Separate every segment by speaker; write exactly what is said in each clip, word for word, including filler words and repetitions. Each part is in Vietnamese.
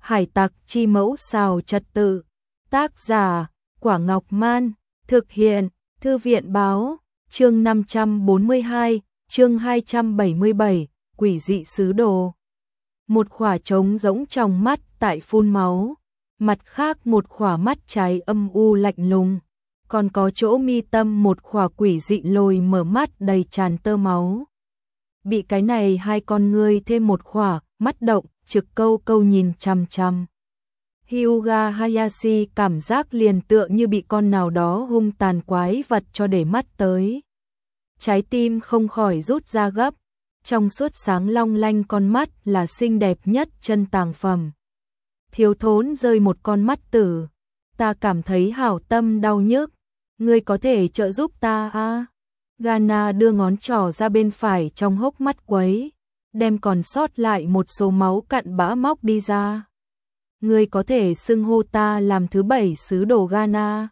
Speaker 1: Hải tặc chi mẫu xào trật tự. Tác giả, Quả Ngọc Man. Thực hiện, Thư viện báo. Chương năm trăm bốn mươi hai, chương hai trăm bảy mươi bảy, quỷ dị sứ đồ. Một khỏa trống rỗng trong mắt tại phun máu, mặt khác một khỏa mắt trái âm u lạnh lùng, còn có chỗ mi tâm một khỏa quỷ dị lồi mở mắt đầy tràn tơ máu. Bị cái này hai con ngươi thêm một khỏa, mắt động, trực câu câu nhìn chằm chằm. Hyuga Hayashi cảm giác liền tựa như bị con nào đó hung tàn quái vật cho để mắt tới. Trái tim không khỏi rút ra gấp, trong suốt sáng long lanh con mắt là xinh đẹp nhất chân tàng phẩm. Thiếu thốn rơi một con mắt tử, ta cảm thấy hảo tâm đau nhức, ngươi có thể trợ giúp ta à? Gana đưa ngón trỏ ra bên phải trong hốc mắt quấy, đem còn sót lại một số máu cặn bã móc đi ra. Ngươi có thể xưng hô ta làm thứ bảy sứ đồ Gana.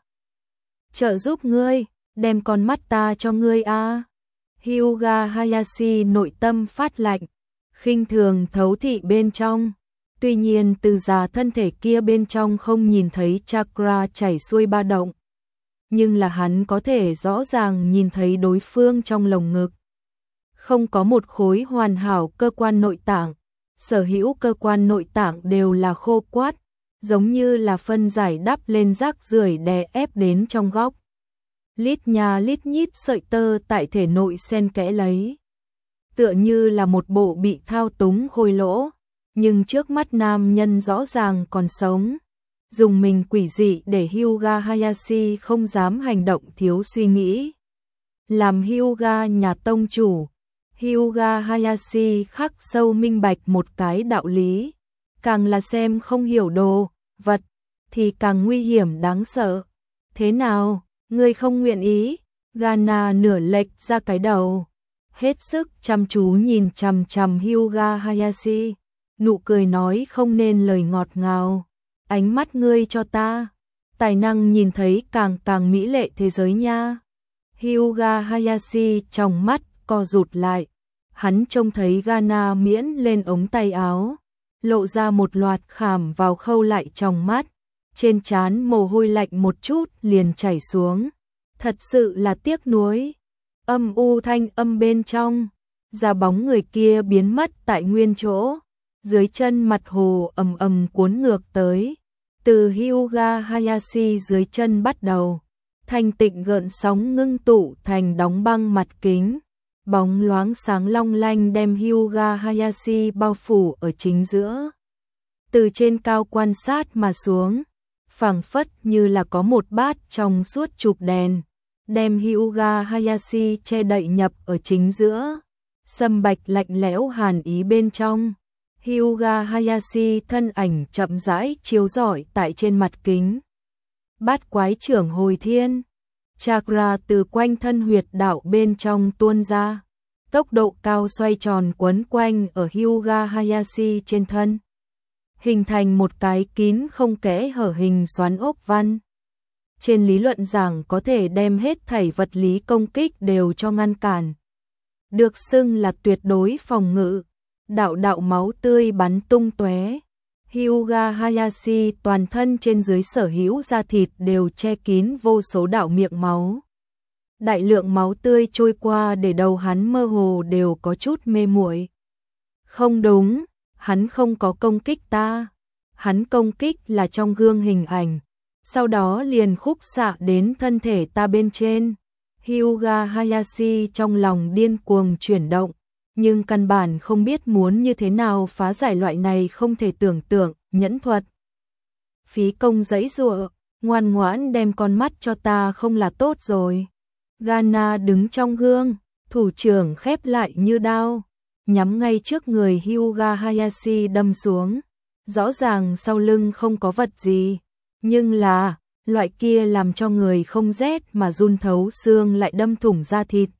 Speaker 1: Trợ giúp ngươi, đem con mắt ta cho ngươi a. À? Hyuga Hayashi nội tâm phát lạnh, khinh thường thấu thị bên trong. Tuy nhiên từ già thân thể kia bên trong không nhìn thấy chakra chảy xuôi ba động, nhưng là hắn có thể rõ ràng nhìn thấy đối phương trong lồng ngực. Không có một khối hoàn hảo cơ quan nội tạng, sở hữu cơ quan nội tạng đều là khô quắt, giống như là phân giải đắp lên rác rưởi đè ép đến trong góc. Lít nha lít nhít sợi tơ tại thể nội xen kẽ lấy, tựa như là một bộ bị thao túng khôi lỗ, nhưng trước mắt nam nhân rõ ràng còn sống. Dùng mình quỷ dị để Hyuga Hayashi không dám hành động thiếu suy nghĩ. Làm Hyuga nhà tông chủ, Hyuga Hayashi khắc sâu minh bạch một cái đạo lý, càng là xem không hiểu đồ vật thì càng nguy hiểm đáng sợ. Thế nào, ngươi không nguyện ý? Gana nửa lệch ra cái đầu, hết sức chăm chú nhìn chằm chằm Hyuga Hayashi, nụ cười nói không nên lời ngọt ngào. Ánh mắt ngươi cho ta, tài năng nhìn thấy càng càng mỹ lệ thế giới nha. Hyuga Hayashi trong mắt co rụt lại, hắn trông thấy Gana miễn lên ống tay áo, lộ ra một loạt khảm vào khâu lại trong mắt, trên trán mồ hôi lạnh một chút liền chảy xuống. Thật sự là tiếc nuối. Âm u thanh âm bên trong, ra bóng người kia biến mất tại nguyên chỗ. Dưới chân mặt hồ ầm ầm cuốn ngược tới, từ Hyuga Hayashi dưới chân bắt đầu, thanh tịnh gợn sóng ngưng tụ thành đóng băng mặt kính, bóng loáng sáng long lanh đem Hyuga Hayashi bao phủ ở chính giữa. Từ trên cao quan sát mà xuống, phảng phất như là có một bát trong suốt chụp đèn, đem Hyuga Hayashi che đậy nhập ở chính giữa, sâm bạch lạnh lẽo hàn ý bên trong. Hyuga Hayashi thân ảnh chậm rãi chiếu rọi tại trên mặt kính. Bát quái trưởng hồi thiên, chakra từ quanh thân huyệt đạo bên trong tuôn ra, tốc độ cao xoay tròn quấn quanh ở Hyuga Hayashi trên thân, hình thành một cái kín không kẽ hở hình xoắn ốc văn. Trên lý luận giảng có thể đem hết thảy vật lý công kích đều cho ngăn cản, được xưng là tuyệt đối phòng ngự. Đạo đạo máu tươi bắn tung tóe. Hyuga Hayashi toàn thân trên dưới sở hữu da thịt đều che kín vô số đạo miệng máu. Đại lượng máu tươi trôi qua để đầu hắn mơ hồ đều có chút mê muội. Không đúng, hắn không có công kích ta. Hắn công kích là trong gương hình ảnh, sau đó liền khúc xạ đến thân thể ta bên trên. Hyuga Hayashi trong lòng điên cuồng chuyển động, nhưng căn bản không biết muốn như thế nào phá giải loại này không thể tưởng tượng nhẫn thuật. Phí công giãy giụa, ngoan ngoãn đem con mắt cho ta không là tốt rồi. Gana đứng trong gương, thủ trưởng khép lại như đao, nhắm ngay trước người Hyuga Hayashi đâm xuống. Rõ ràng sau lưng không có vật gì, nhưng là loại kia làm cho người không rét mà run thấu xương lại đâm thủng da thịt.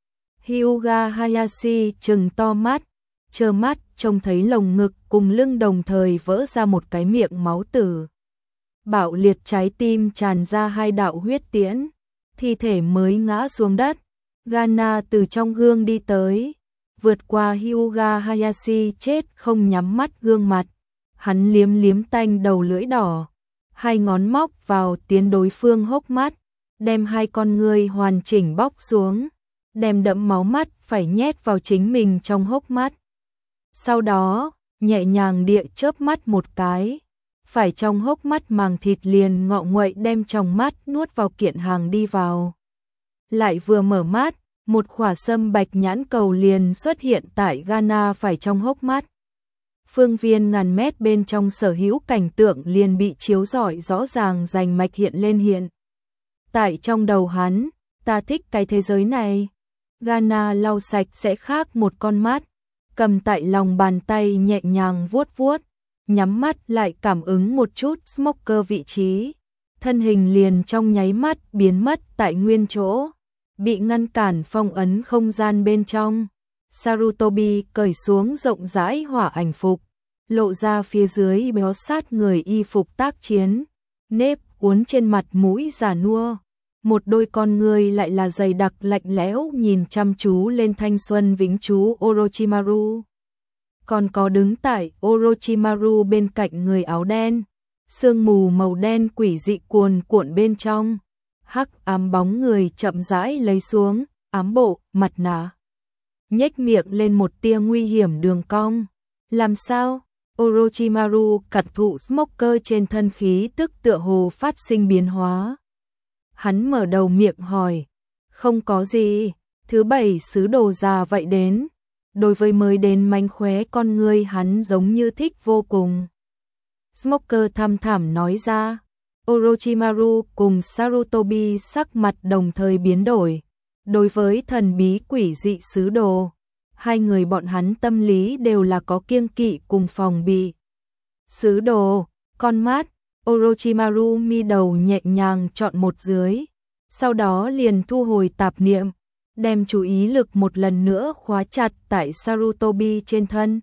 Speaker 1: Hyuga Hayashi trừng to mắt, trơ mắt trông thấy lồng ngực cùng lưng đồng thời vỡ ra một cái miệng máu tử. Bạo liệt trái tim tràn ra hai đạo huyết tiễn, thi thể mới ngã xuống đất. Gana từ trong gương đi tới, vượt qua Hyuga Hayashi chết không nhắm mắt gương mặt. Hắn liếm liếm tanh đầu lưỡi đỏ, hai ngón móc vào tiến đối phương hốc mắt, đem hai con ngươi hoàn chỉnh bóc xuống, đem đẫm máu mắt phải nhét vào chính mình trong hốc mắt. Sau đó, nhẹ nhàng địa chớp mắt một cái, phải trong hốc mắt màng thịt liền ngọ nguậy đem trong mắt nuốt vào kiện hàng đi vào. Lại vừa mở mắt, một khỏa sâm bạch nhãn cầu liền xuất hiện tại Ghana phải trong hốc mắt. Phương viên ngàn mét bên trong sở hữu cảnh tượng liền bị chiếu rọi rõ ràng rành mạch hiện lên hiện. Tại trong đầu hắn, ta thích cái thế giới này. Ghana lau sạch sẽ khác một con mắt, cầm tại lòng bàn tay nhẹ nhàng vuốt vuốt, nhắm mắt lại cảm ứng một chút smoker vị trí. Thân hình liền trong nháy mắt biến mất tại nguyên chỗ, bị ngăn cản phong ấn không gian bên trong. Sarutobi cởi xuống rộng rãi hỏa ảnh phục, lộ ra phía dưới béo sát người y phục tác chiến, nếp uốn trên mặt mũi già nua, một đôi con người lại là dày đặc lạnh lẽo nhìn chăm chú lên thanh xuân vĩnh chú Orochimaru. Còn có đứng tại Orochimaru bên cạnh người áo đen, sương mù màu đen quỷ dị cuồn cuộn bên trong, hắc ám bóng người chậm rãi lấy xuống, ám bộ, mặt nạ. Nhếch miệng lên một tia nguy hiểm đường cong. Làm sao? Orochimaru cật thụ smoker trên thân khí tức tựa hồ phát sinh biến hóa. Hắn mở đầu miệng hỏi. Không có gì, thứ bảy sứ đồ già vậy đến. Đối với mới đến mánh khóe con người hắn giống như thích vô cùng. Smoker thăm thẳm nói ra. Orochimaru cùng Sarutobi sắc mặt đồng thời biến đổi. Đối với thần bí quỷ dị sứ đồ, hai người bọn hắn tâm lý đều là có kiêng kỵ cùng phòng bị. Sứ đồ, con mắt, Orochimaru mi đầu nhẹ nhàng chọn một dưới, sau đó liền thu hồi tạp niệm, đem chú ý lực một lần nữa khóa chặt tại Sarutobi trên thân.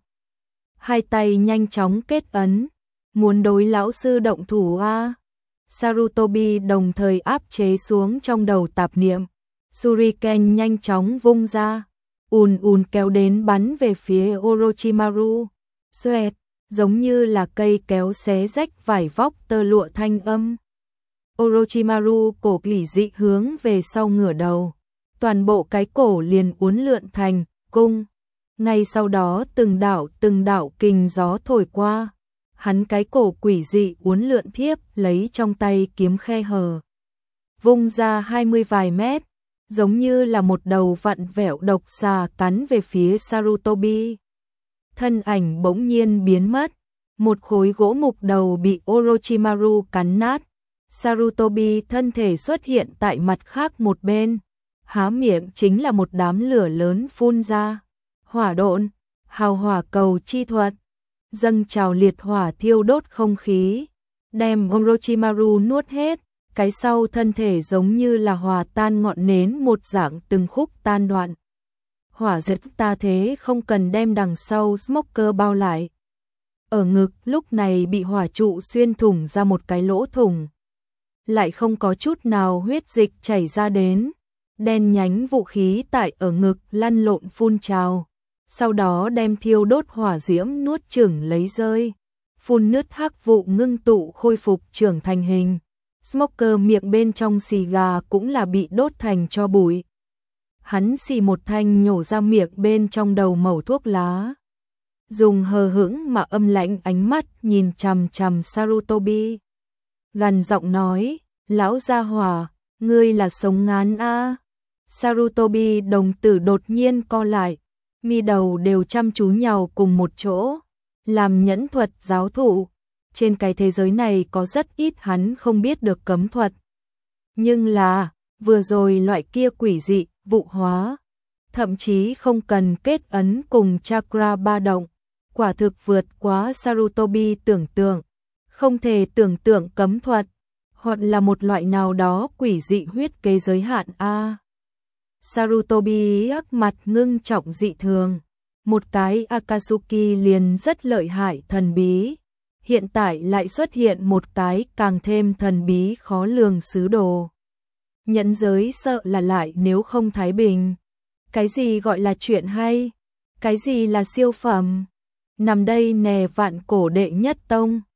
Speaker 1: Hai tay nhanh chóng kết ấn, muốn đối lão sư động thủ a. Sarutobi đồng thời áp chế xuống trong đầu tạp niệm. Shuriken nhanh chóng vung ra, ùn ùn kéo đến bắn về phía Orochimaru. Xoẹt, giống như là cây kéo xé rách vải vóc tơ lụa thanh âm. Orochimaru cổ quỷ dị hướng về sau ngửa đầu, toàn bộ cái cổ liền uốn lượn thành cung. Ngay sau đó từng đạo từng đạo kình gió thổi qua, hắn cái cổ quỷ dị uốn lượn thiếp lấy trong tay kiếm khe hở, vung ra hai mươi vài mét, giống như là một đầu vặn vẹo độc xà cắn về phía Sarutobi. Thân ảnh bỗng nhiên biến mất, một khối gỗ mục đầu bị Orochimaru cắn nát. Sarutobi thân thể xuất hiện tại mặt khác một bên, há miệng chính là một đám lửa lớn phun ra. Hỏa độn, hào hỏa cầu chi thuật, dâng trào liệt hỏa thiêu đốt không khí, đem Orochimaru nuốt hết. Cái sau thân thể giống như là hòa tan ngọn nến một dạng từng khúc tan đoạn. Hỏa diệt ta thế không cần đem đằng sau smoker bao lại. Ở ngực lúc này bị hỏa trụ xuyên thủng ra một cái lỗ thủng. Lại không có chút nào huyết dịch chảy ra đến. Đen nhánh vũ khí tại ở ngực lăn lộn phun trào. Sau đó đem thiêu đốt hỏa diễm nuốt chửng lấy rơi. Phun nứt hắc vụ ngưng tụ khôi phục trưởng thành hình. Smoker miệng bên trong xì gà cũng là bị đốt thành tro bụi. Hắn xì một thanh nhổ ra miệng bên trong đầu mẩu thuốc lá. Dùng hờ hững mà âm lãnh ánh mắt nhìn chằm chằm Sarutobi. Gằn giọng nói, lão gia hỏa, ngươi là sống ngán a. Sarutobi đồng tử đột nhiên co lại, mi đầu đều chăm chú nhào cùng một chỗ, làm nhẫn thuật giáo thụ. Trên cái thế giới này có rất ít hắn không biết được cấm thuật. Nhưng là, vừa rồi loại kia quỷ dị, vụ hóa, thậm chí không cần kết ấn cùng chakra ba động, quả thực vượt quá Sarutobi tưởng tượng. Không thể tưởng tượng cấm thuật, hoặc là một loại nào đó quỷ dị huyết kế giới hạn a. Sarutobi ác mặt ngưng trọng dị thường, một cái Akatsuki liền rất lợi hại thần bí. Hiện tại lại xuất hiện một cái càng thêm thần bí khó lường sứ đồ. Nhẫn giới sợ là lại nếu không thái bình. Cái gì gọi là chuyện hay? Cái gì là siêu phẩm? nằm đây nè vạn cổ đệ nhất tông.